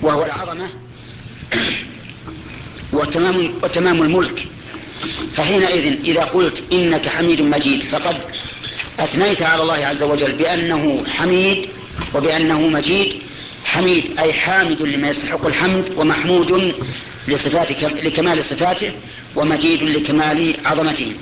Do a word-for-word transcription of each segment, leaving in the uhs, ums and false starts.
وهو العظمة وتمام, وتمام الملك. فحينئذ إذا قلت إنك حميد مجيد فقد أثنيت على الله عز وجل بأنه حميد وبأنه مجيد. حميد أي حامد لما يستحق الحمد، ومحمود لصفاته لكمال صفاته، ومجيد لكمال عظمته.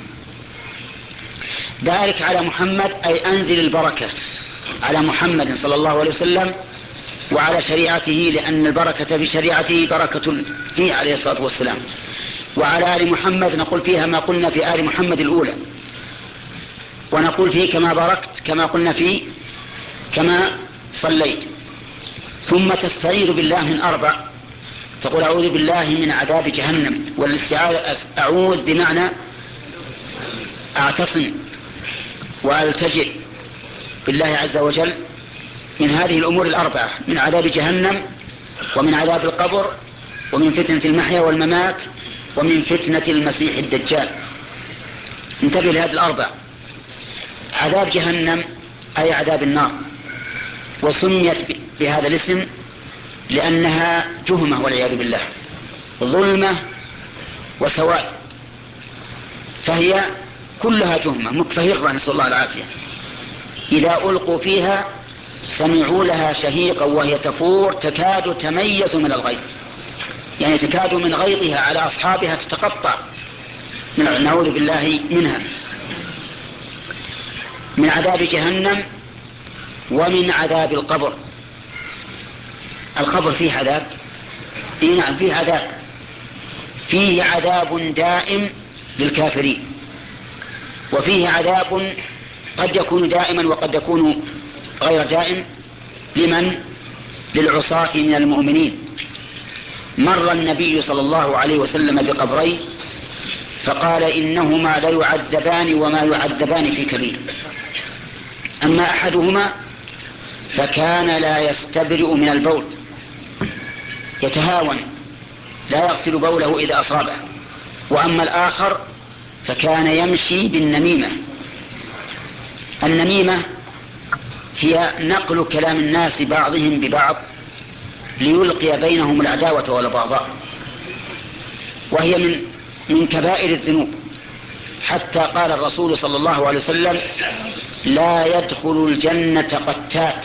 بارك على محمد أي أنزل البركة على محمد صلى الله عليه وسلم وعلى شريعته، لأن البركة في شريعته بركة فيه عليه الصلاة والسلام. وعلى آل محمد نقول فيها ما قلنا في آل محمد الأولى، ونقول فيه كما باركت كما قلنا فيه كما صليت. ثم تستعيذ بالله من أربع، تقول أعوذ بالله من عذاب جهنم، والاستعاذة أعوذ بمعنى أعتصم وألتجئ بالله عز وجل من هذه الأمور الأربعة، من عذاب جهنم ومن عذاب القبر ومن فتنة المحيا والممات ومن فتنة المسيح الدجال. انتبه لهذه الأربع. عذاب جهنم أي عذاب النار، وسميت بهذا الاسم لأنها جهمة والعياذ بالله، ظلمة وسواد، فهي كلها جهمة مكفهرة نسأل الله العافية. إذا ألقوا فيها سمعوا لها شهيقا وهي تفور تكاد تميز من الغيظ، يعني تكاد من غيظها على أصحابها تتقطع، نعوذ بالله منها. من عذاب جهنم ومن عذاب القبر. القبر فيه عذاب، إيه نعم فيه عذاب، فيه عذاب دائم للكافرين، وفيه عذاب قد يكون دائما وقد يكون غير دائم. لمن؟ للعصاة من المؤمنين. مر النبي صلى الله عليه وسلم بقبرين فقال إنهما لا يعذبان وما يعذبان في كبير. أما أحدهما فكان لا يستبرئ من البول، يتهاون لا يغسل بوله إذا أصابه. وأما الآخر فكان يمشي بالنميمة. النميمة هي نقل كلام الناس بعضهم ببعض ليلقي بينهم العداوة والبغضاء، وهي من من كبائر الذنوب، حتى قال الرسول صلى الله عليه وسلم لا يدخل الجنة قتات،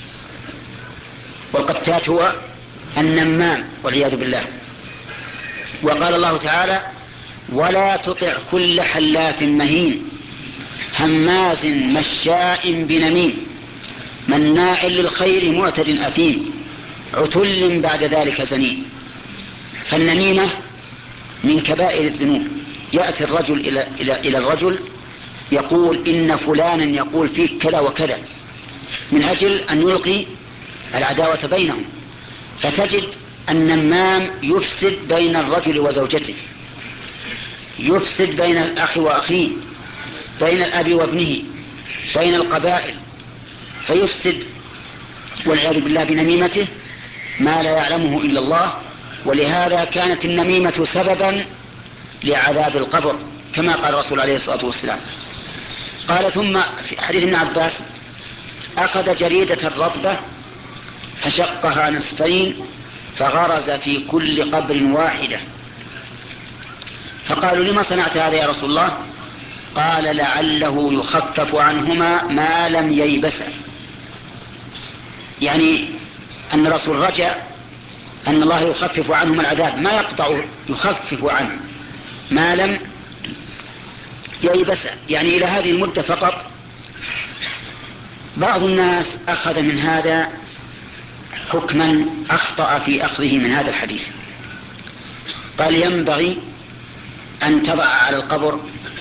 والقتات هو النمام والعياذ بالله. وقال الله تعالى ولا تطع كل حلاف مهين هماز مشاء بنميم مناع للخير معتد أثيم عتل بعد ذلك زنيم. فالنميمة من كبائر الذنوب. يأتي الرجل إلى, إلى, إلى الرجل يقول إن فلانا يقول فيك كذا وكذا، من أجل أن يلقي العداوة بينهم. فتجد النمام يفسد بين الرجل وزوجته، يفسد بين الأخ وأخيه، بين الأب وابنه، بين القبائل، فيفسد والعياذ بالله بنميمته ما لا يعلمه إلا الله. ولهذا كانت النميمة سببا لعذاب القبر كما قال الرسول عليه الصلاة والسلام. قال ثم في حديث ابن عباس أخذ جريدة رطبة فشقها نصفين فغرز في كل قبر واحدة. فقالوا لما صنعت هذا يا رسول الله؟ قال لعله يخفف عنهما ما لم ييبسا، يعني أن الرسول رجع أن الله يخفف عنهم العذاب، ما يقطع، يخفف عنه ما لم ييبسا، يعني إلى هذه المدة فقط. بعض الناس أخذ من هذا حكما أخطأ في أخذه من هذا الحديث، قال ينبغي أن تضع على القبر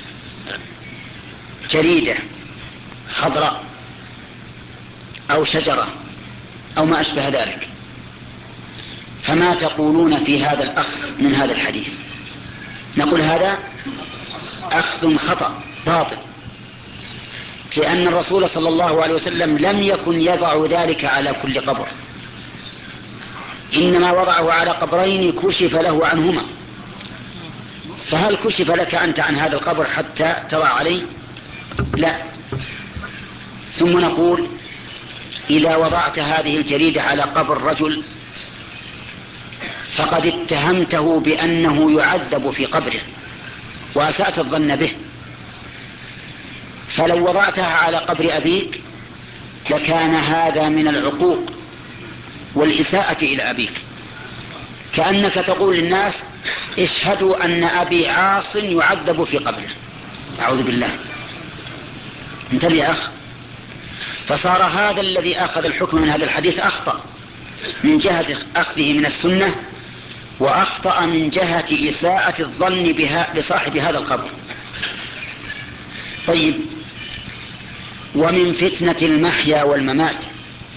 جريدة خضراء أو شجرة أو ما أشبه ذلك. فما تقولون في هذا الأخذ من هذا الحديث؟ نقول هذا أخذ خطأ باطل، لأن الرسول صلى الله عليه وسلم لم يكن يضع ذلك على كل قبر، إنما وضعه على قبرين كشف له عنهما. فهل كشف لك أنت عن هذا القبر حتى تضع عليه؟ لا. ثم نقول إذا وضعت هذه الجريدة على قبر رجل فقد اتهمته بأنه يعذب في قبره وأسأت الظن به. فلو وضعتها على قبر أبيك لكان هذا من العقوق والإساءة إلى أبيك، كأنك تقول للناس اشهدوا أن أبي عاص يعذب في قبره. أعوذ بالله. انتبه يا أخ. فصار هذا الذي أخذ الحكم من هذا الحديث أخطأ من جهة أخذه من السنة، وأخطأ من جهة إساءة الظن بها بصاحب هذا القبر. طيب، ومن فتنة المحيا والممات،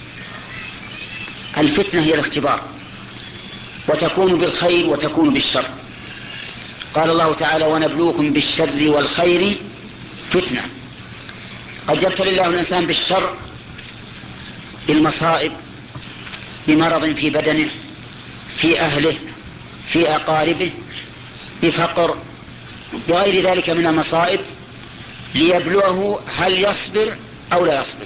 الفتنة هي الاختبار، وتكون بالخير وتكون بالشر. قال الله تعالى ونبلوكم بالشر والخير فتنة. قد يبتلي الله الإنسان بالشر بالمصائب، بمرض في بدنه، في أهله، في أقاربه، بفقر، بغير ذلك من المصائب، ليبلوه هل يصبر أو لا يصبر.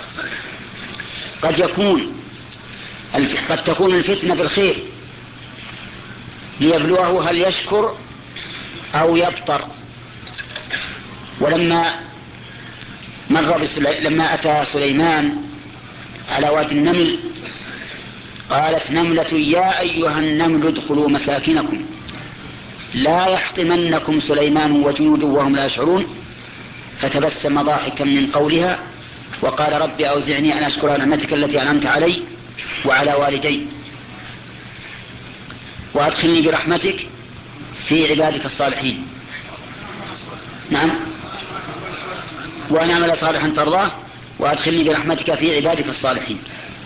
قد يكون قد تكون الفتنة بالخير ليبلوه هل يشكر أو يبطر. ولما مر بسلي... لما أتى سليمان على وادي النمل قالت نملة يا أيها النمل ادخلوا مساكنكم لا يحطمنكم سليمان وجنوده وهم لا يشعرون، فتبسم ضاحكا من قولها وقال رب أوزعني أن أشكر نعمتك التي أنعمت علي وعلى والدي وأدخلني برحمتك في عبادك الصالحين. نعم، وأن أعمل صالحا ترضاه وأدخلني برحمتك في عبادك الصالحين.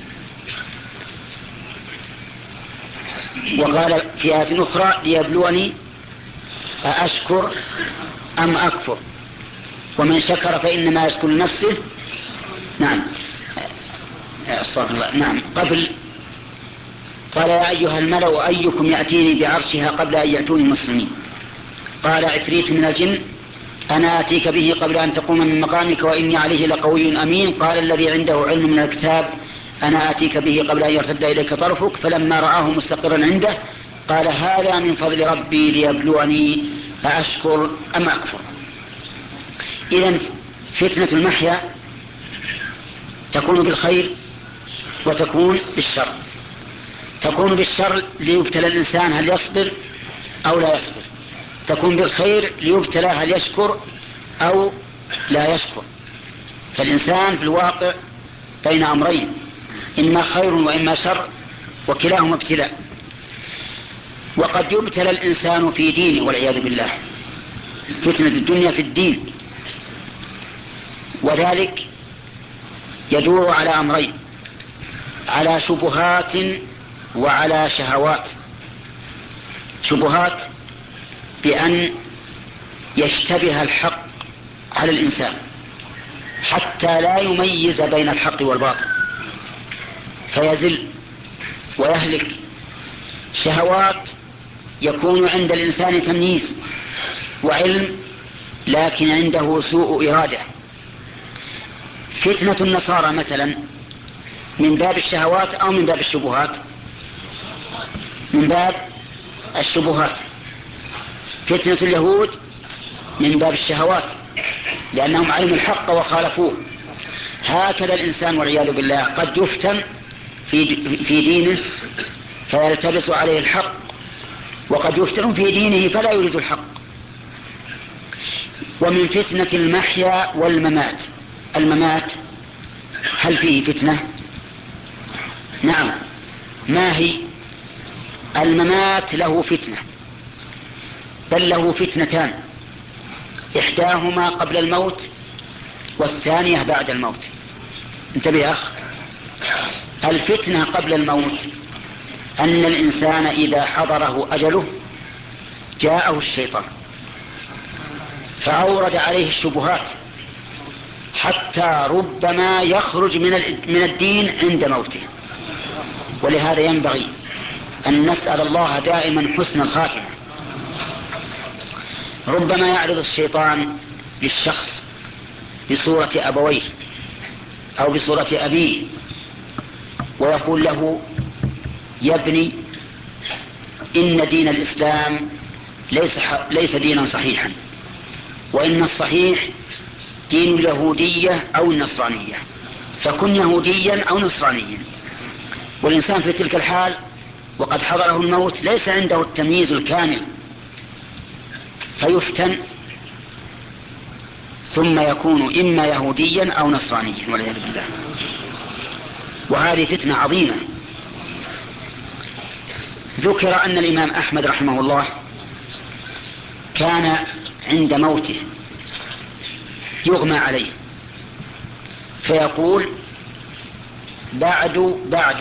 وقال في آية أخرى ليبلوني أأشكر أم أكفر ومن شكر فإنما يشكر نفسه. نعم، استغفر الله. نعم، قبل قال يا أيها الملأ أيكم يأتيني بعرشها قبل أن يأتوني مسلمين. قال عفريت من الجن أنا آتيك به قبل أن تقوم من مقامك وإني عليه لقوي أمين. قال الذي عنده علم من الكتاب أنا آتيك به قبل أن يرتد إليك طرفك فلما رآه مستقرا عنده قال هذا من فضل ربي ليبلوني أأشكر أم أكفر. إذن فتنة المحيا تكون بالخير وتكون بالشر. تكون بالشر ليبتلى الإنسان هل يصبر أو لا يصبر، تكون بالخير ليبتلى هل يشكر أو لا يشكر. فالإنسان في الواقع بين أمرين، إما خير وإما شر، وكلاهما ابتلاء. وقد يبتلى الإنسان في دينه والعياذ بالله، فتنة الدنيا في الدين، وذلك يدور على أمرين، على شبهات وعلى شهوات. شبهات بأن يشتبه الحق على الإنسان حتى لا يميز بين الحق والباطل فيزل ويهلك. شهوات يكون عند الإنسان تمييز وعلم لكن عنده سوء إرادة. فتنة النصارى مثلا من باب الشهوات أو من باب الشبهات؟ من باب الشبهات. فتنة اليهود من باب الشهوات لأنهم علموا الحق وخالفوه. هكذا الإنسان والعياذ بالله قد يفتن في في دينه فيلتبس عليه الحق، وقد يفتن في دينه فلا يريد الحق. ومن فتنة المحيا والممات، الممات هل فيه فتنة؟ نعم. ما هي؟ الممات له فتنة، بل له فتنتان، إحداهما قبل الموت والثانية بعد الموت. انتبه يا أخ. الفتنة قبل الموت أن الإنسان إذا حضره أجله جاءه الشيطان فأورد عليه الشبهات حتى ربما يخرج من الدين عند موته. ولهذا ينبغي أن نسأل الله دائما حسن الخاتمة. ربما يعرض الشيطان للشخص بصورة أبويه أو بصورة أبيه ويقول له يا ابني إن دين الإسلام ليس, ليس دينا صحيحا، وإن الصحيح دين اليهودية أو النصرانية، فكن يهوديا أو نصرانيا. والإنسان في تلك الحال وقد حضره الموت ليس عنده التمييز الكامل، فيفتن ثم يكون إما يهوديا أو نصرانيا والعياذ بالله. وهذه فتنة عظيمة. ذكر أن الإمام أحمد رحمه الله كان عند موته يغمى عليه فيقول بعد بعد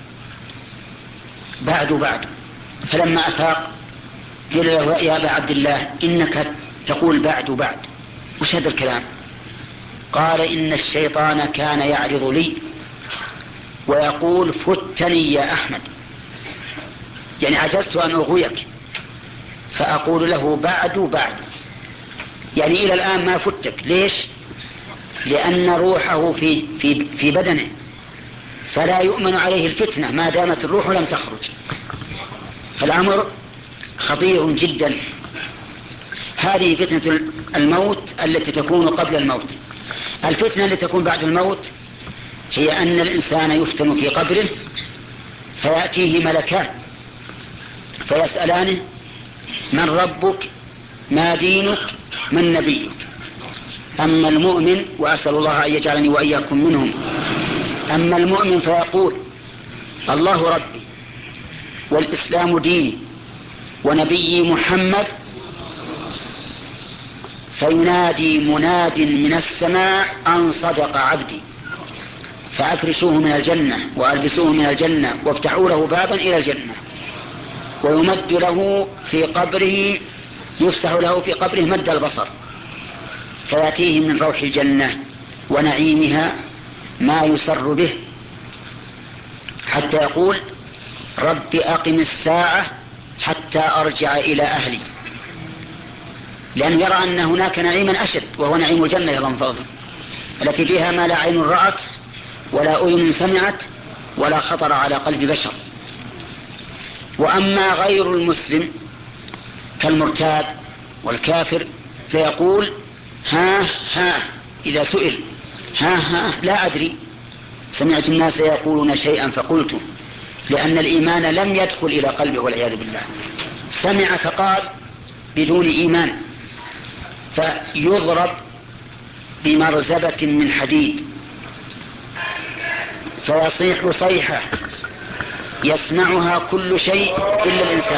بعد بعد، فلما أفاق قيل له يا أبا عبد الله إنك تقول بعد بعد، وش هذا الكلام؟ قال إن الشيطان كان يعرض لي ويقول فتني يا أحمد، يعني عجزت أن أغويك، فأقول له بعد بعد، يعني إلى الآن ما فتك. ليش؟ لأن روحه في, في, في بدنه، فلا يؤمن عليه الفتنة ما دامت الروح لم تخرج. فالأمر خطير جدا. هذه فتنة الموت التي تكون قبل الموت. الفتنة التي تكون بعد الموت هي أن الإنسان يفتن في قبره فيأتيه ملكان فيسألانه من ربك ما دينك من نبيك. أما المؤمن، وأسأل الله أن يجعلني وإياكم منهم، أما المؤمن فيقول الله ربي والإسلام ديني ونبي محمد، فينادي مناد من السماء أن صدق عبدي فأفرشوه من الجنة وألبسوه من الجنة وافتحوا له بابا إلى الجنة، ويمد له في قبره، يفسح له في قبره مد البصر، فيأتيه من روح الجنة ونعيمها ما يسر به، حتى يقول رب أقم الساعة حتى أرجع إلى أهلي، لأن يرى أن هناك نعيما أشد وهو نعيم الجنة يا الله فضل، التي فيها ما لا عين رأت ولا أذن سمعت ولا خطر على قلب بشر. وأما غير المسلم كالمرتاد والكافر فيقول ها ها إذا سئل ها ها لا أدري، سمعت الناس يقولون شيئا فقلته، لأن الإيمان لم يدخل إلى قلبه والعياذ بالله، سمع فقال بدون إيمان، فيضرب بمرزبة من حديد فيصيح صيحة يسمعها كل شيء إلا الإنسان،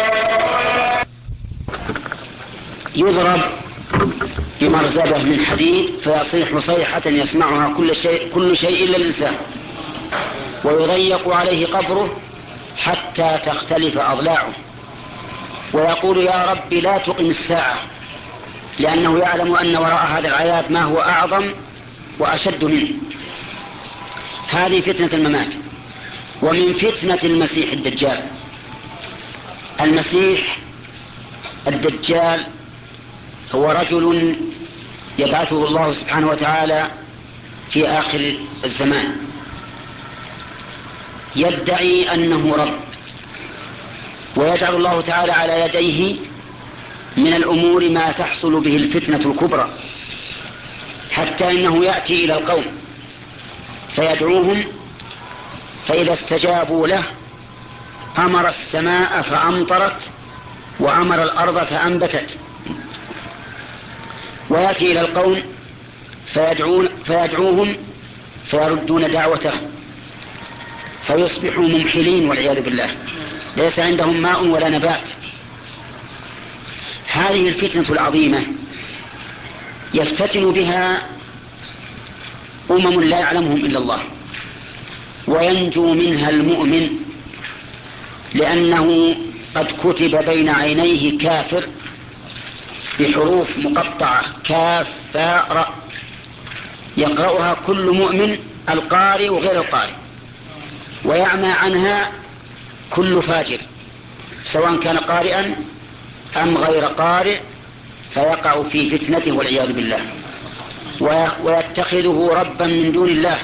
يضرب بمرزبة من حديد فيصيح صيحة يسمعها كل شيء, كل شيء إلا الإنسان، ويضيق عليه قبره حتى تختلف أضلاعه، ويقول يا رب لا تقم الساعة، لأنه يعلم أن وراء هذا العذاب ما هو أعظم وأشد منه. هذه فتنة الممات. ومن فتنة المسيح الدجال، المسيح الدجال هو رجل يبعثه الله سبحانه وتعالى في آخر الزمان، يدعي أنه رب، ويجعل الله تعالى على يديه من الأمور ما تحصل به الفتنة الكبرى، حتى إنه يأتي إلى القوم فيدعوهم، فإذا استجابوا له أمر السماء فأمطرت وأمر الأرض فأنبتت، ويأتي إلى القوم فيدعون فيدعوهم فيردون دعوته فيصبحوا ممحلين والعياذ بالله، ليس عندهم ماء ولا نبات. هذه الفتنة العظيمة يفتتن بها أمم لا يعلمهم إلا الله، وينجو منها المؤمن، لأنه قد كتب بين عينيه كافر بحروف مقطعة كاف فاء راء، يقرأها كل مؤمن القارئ وغير القارئ، ويعمى عنها كل فاجر سواء كان قارئا أم غير قارئ، فيقع في فتنته والعياذ بالله، ويتخذه ربا من دون الله.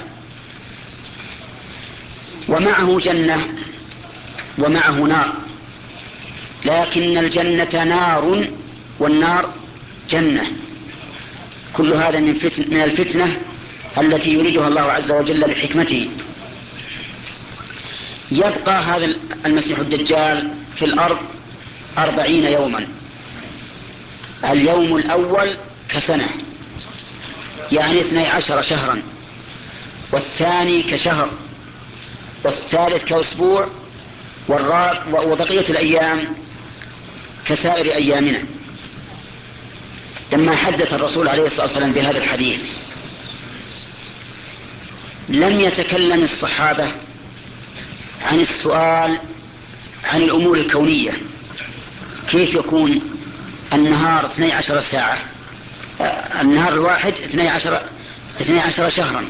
ومعه جنة ومعه نار، لكن الجنة نار والنار جنة. كل هذا من, فتن من الفتنة التي يريدها الله عز وجل بحكمته. يبقى هذا المسيح الدجال في الأرض أربعين يوما. اليوم الأول كسنة، يعني اثني عشر شهرا، والثاني كشهر، والثالث كأسبوع، وبقية الأيام كسائر أيامنا. لما حدث الرسول عليه الصلاة والسلام بهذا الحديث لم يتكلم الصحابة عن السؤال عن الأمور الكونية، كيف يكون النهار اثني عشر ساعة، النهار الواحد اثني عشر, اثني عشر شهرا،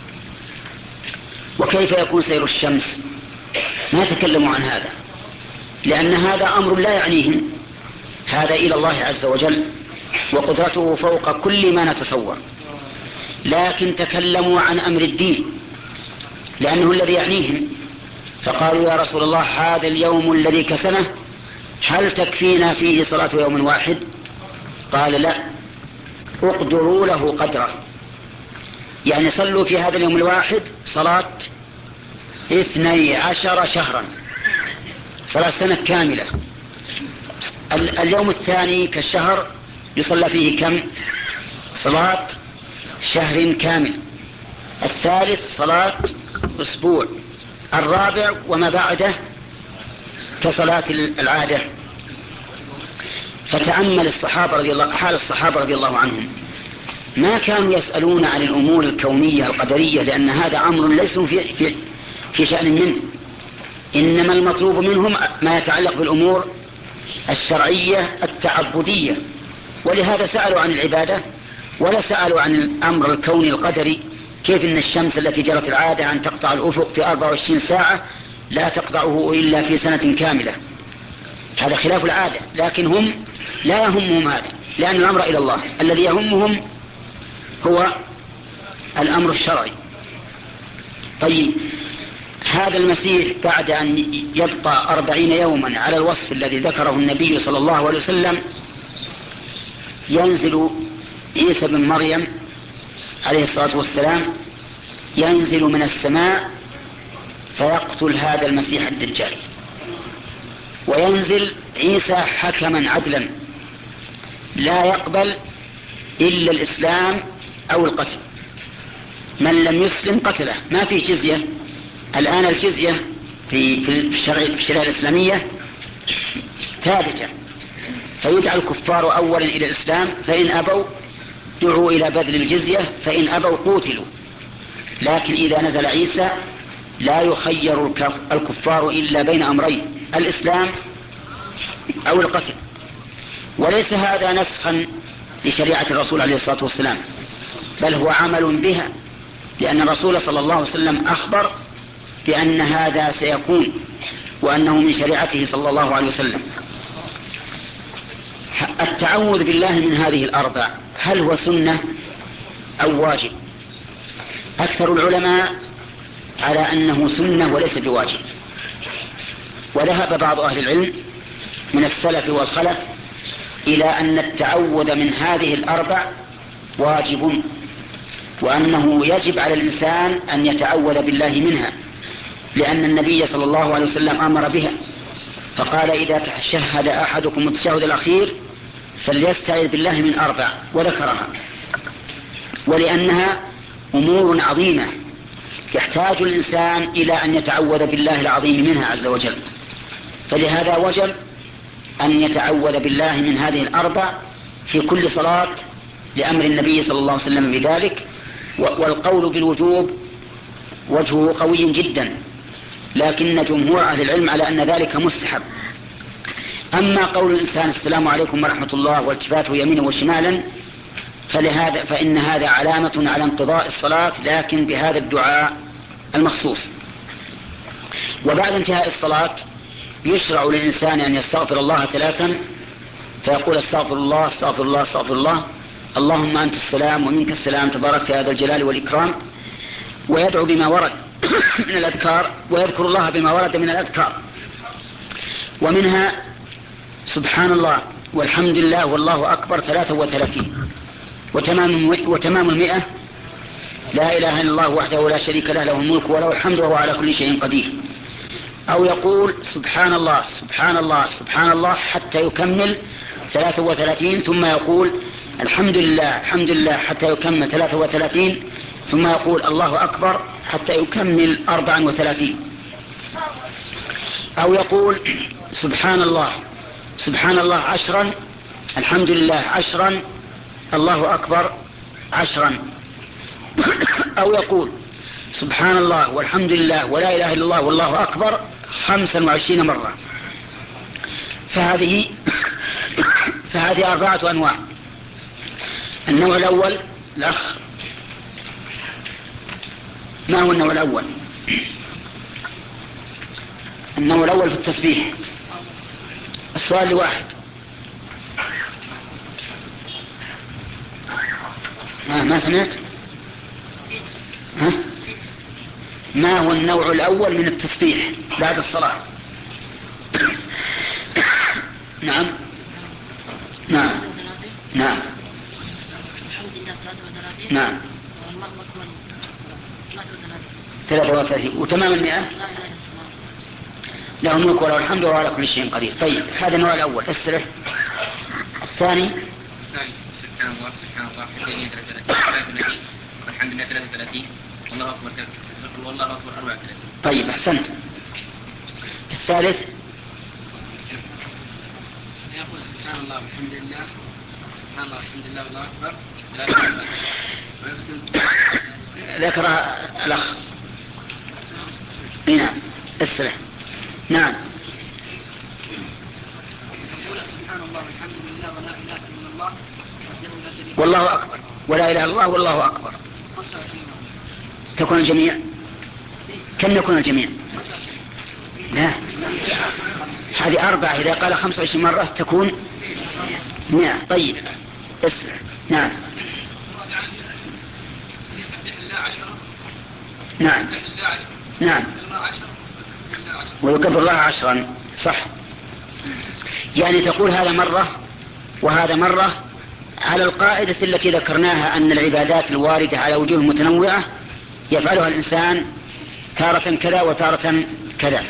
وكيف يكون سير الشمس. ما تكلموا عن هذا، لأن هذا أمر لا يعنيهم، هذا إلى الله عز وجل وقدرته فوق كل ما نتصور. لكن تكلموا عن أمر الدين لأنه الذي يعنيهم، فقالوا يا رسول الله هذا اليوم الذي كسنه هل تكفينا فيه صلاة يوم واحد؟ قال لا، اقدروا له قدره، يعني صلوا في هذا اليوم الواحد صلاة اثني عشر شهرا، صلاة سنة كاملة. اليوم الثاني كالشهر يصلى فيه كم؟ صلاة شهر كامل. الثالث صلاة أسبوع. الرابع وما بعده كصلاة العادة. فتأمل الصحابة رضي الله حال الصحابة رضي الله عنهم، ما كانوا يسألون عن الأمور الكونية القدرية، لأن هذا أمر ليس في, في, في شأن منه، إنما المطلوب منهم ما يتعلق بالأمور الشرعية التعبدية. ولهذا سألوا عن العبادة ولا سألوا عن الأمر الكوني القدري، كيف إن الشمس التي جرت العادة أن تقطع الأفق في أربع وعشرين ساعة لا تقطعه إلا في سنة كاملة، هذا خلاف العادة. لكن هم لا يهمهم هذا، لأن الأمر إلى الله، الذي يهمهم هو الأمر الشرعي. طيب، هذا المسيح بعد أن يبقى أربعين يوما على الوصف الذي ذكره النبي صلى الله عليه وسلم، ينزل عيسى بن مريم عليه الصلاة والسلام، ينزل من السماء فيقتل هذا المسيح الدجال، وينزل عيسى حكما عدلا لا يقبل إلا الإسلام أو القتل، من لم يسلم قتله، ما فيه جزية. الآن الجزية في في الشريعة الإسلامية ثابتة، فيدعى الكفار أولا إلى الإسلام، فإن أبوا دعوا إلى بذل الجزية، فإن أبوا قوتلوا. لكن إذا نزل عيسى لا يخير الكفار إلا بين أمرين، الإسلام أو القتل. وليس هذا نسخا لشريعة الرسول عليه الصلاة والسلام، بل هو عمل بها، لأن الرسول صلى الله عليه وسلم أخبر بأن هذا سيكون وأنه من شريعته صلى الله عليه وسلم. التعوذ بالله من هذه الأربع هل هو سنة أو واجب؟ أكثر العلماء على أنه سنة وليس بواجب، وذهب بعض أهل العلم من السلف والخلف إلى أن التعوذ من هذه الأربع واجب، وأنه يجب على الإنسان أن يتعوذ بالله منها، لأن النبي صلى الله عليه وسلم أمر بها، فقال إذا تشهد أحدكم التشهد الأخير فليستعذ بالله من أربع، وذكرها، ولأنها أمور عظيمة يحتاج الإنسان إلى أن يتعوذ بالله العظيم منها عز وجل، فلهذا وجب أن يتعوذ بالله من هذه الأربع في كل صلاة لأمر النبي صلى الله عليه وسلم بذلك. والقول بالوجوب وجهه قوي جدا، لكن جمهور أهل العلم على أن ذلك مستحب. أما قول الإنسان السلام عليكم ورحمة الله والتفاته يمينا وشمالا فلهذا فإن هذا علامة على انقضاء الصلاة، لكن بهذا الدعاء المخصوص. وبعد انتهاء الصلاة يشرع للإنسان أن يستغفر الله ثلاثا، فيقول استغفر الله استغفر الله استغفر الله، اللهم أنت السلام ومنك السلام تبارك يا ذا الجلال والإكرام، ويدعو بما ورد من الأذكار، ويذكر الله بما ورد من الأذكار. ومنها سبحان الله والحمد لله والله أكبر ثلاثة وثلاثين. وتمام, وتمام المئة لا إله إلا الله وحده لا شريك له له الملك وله الحمد وهو على كل شيء قدير. أو يقول سبحان الله سبحان الله سبحان الله حتى يكمل ثلاثة وثلاثين، ثم يقول الحمد لله الحمد لله حتى يكمل ثلاثة وثلاثين، ثم يقول الله أكبر حتى يكمل أربعا وثلاثين. أو يقول سبحان الله سبحان الله عشرا، الحمد لله عشرا، الله أكبر عشرا. أو يقول سبحان الله والحمد لله ولا إله إلا الله والله أكبر خمسا وعشرين مرة. فهذه فهذه أربعة أنواع. النوع الأول الأخ، ما هو النوع الأول؟ النوع الأول في التسبيح. السؤال لواحد. آه ما سمعت؟ ها؟ ما هو النوع الأول من التسبيح بعد الصلاة؟ نعم نعم نعم نعم ثلاثة وثلاثين. وتمام المئة له الملك وله الحمد وهو على كل شيء قدير. طيب هذا النوع الأول. اسرح. الثاني سبحان الله سبحان الله ثلاثة وثلاثين والحمد لله ثلاثة وثلاثين والله أكبر والله أكبر أربعة وثلاثين. طيب أحسنت. الثالث يقول سبحان الله والحمد لله سبحان الله والحمد لله والله أكبر ثلاثة وثلاثين. ذكرها الأخ. نعم اسرح. نعم. سبحان الله والحمد لله ولا إله إلا الله والله أكبر ولا إله إلا الله والله أكبر. تكون الجميع كم يكون الجميع؟ لا هذه أربعة، إذا قال خمسة وعشرين مرة تكون مئة. طيب اسرع. نعم نعم نعم ويكبر الله عشرا. صح. يعني تقول هذا مرة وهذا مرة على القاعدة التي ذكرناها أن العبادات الواردة على وجوه متنوعة يفعلها الإنسان تارة كذا وتارة كذا.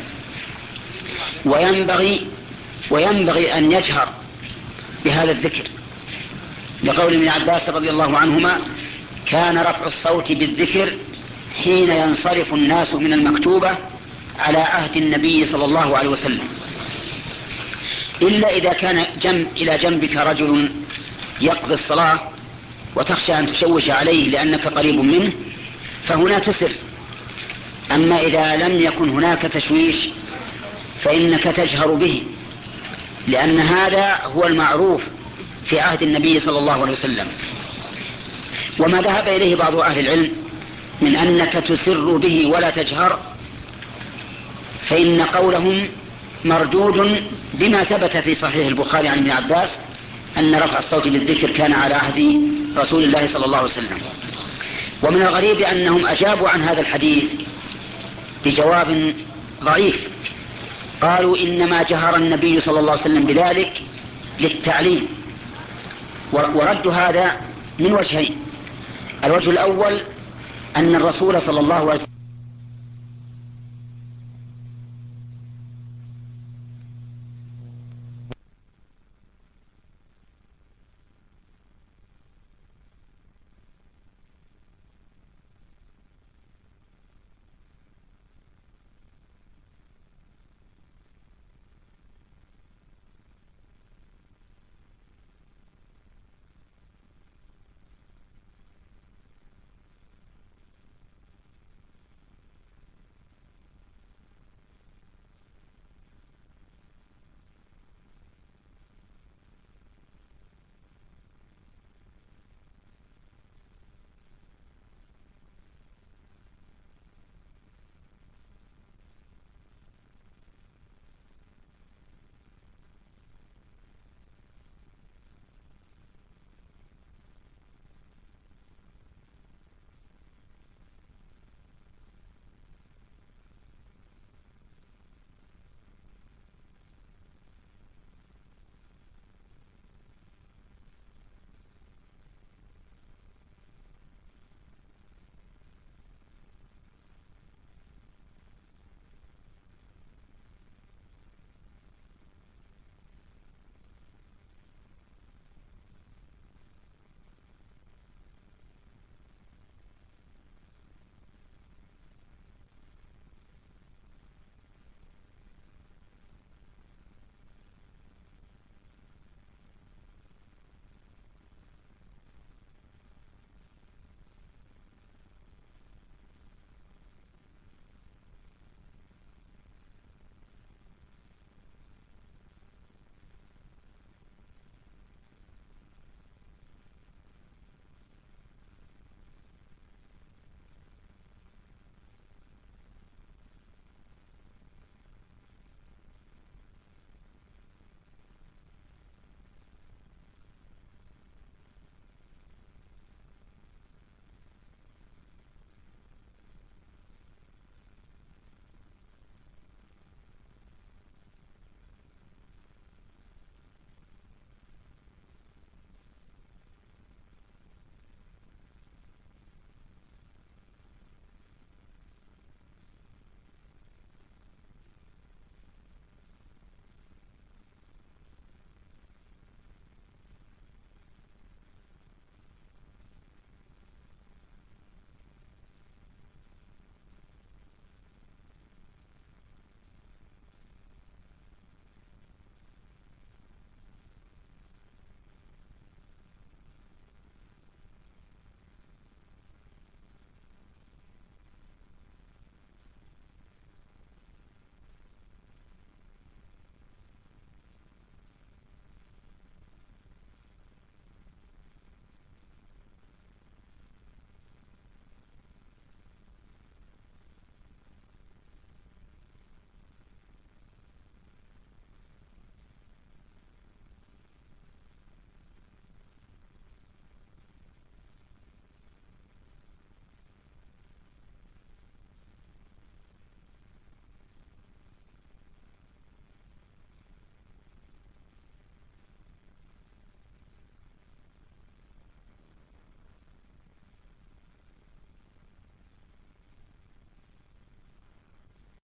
وينبغي وينبغي أن يجهر بهذا الذكر لقول ابن عباس رضي الله عنهما كان رفع الصوت بالذكر حين ينصرف الناس من المكتوبة على عهد النبي صلى الله عليه وسلم، إلا إذا كان جنب إلى جنبك رجل يقضي الصلاة وتخشى أن تشوش عليه لأنك قريب منه فهنا تسر. أما إذا لم يكن هناك تشويش فإنك تجهر به، لأن هذا هو المعروف في عهد النبي صلى الله عليه وسلم. وما ذهب إليه بعض أهل العلم من أنك تسر به ولا تجهر فإن قولهم مردود بما ثبت في صحيح البخاري عن ابن عباس أن رفع الصوت بالذكر كان على عهد رسول الله صلى الله عليه وسلم. ومن الغريب أنهم أجابوا عن هذا الحديث بجواب ضعيف، قالوا إنما جهر النبي صلى الله عليه وسلم بذلك للتعليم. ورد هذا من وجهين. الوجه الأول أن الرسول صلى الله عليه وسلم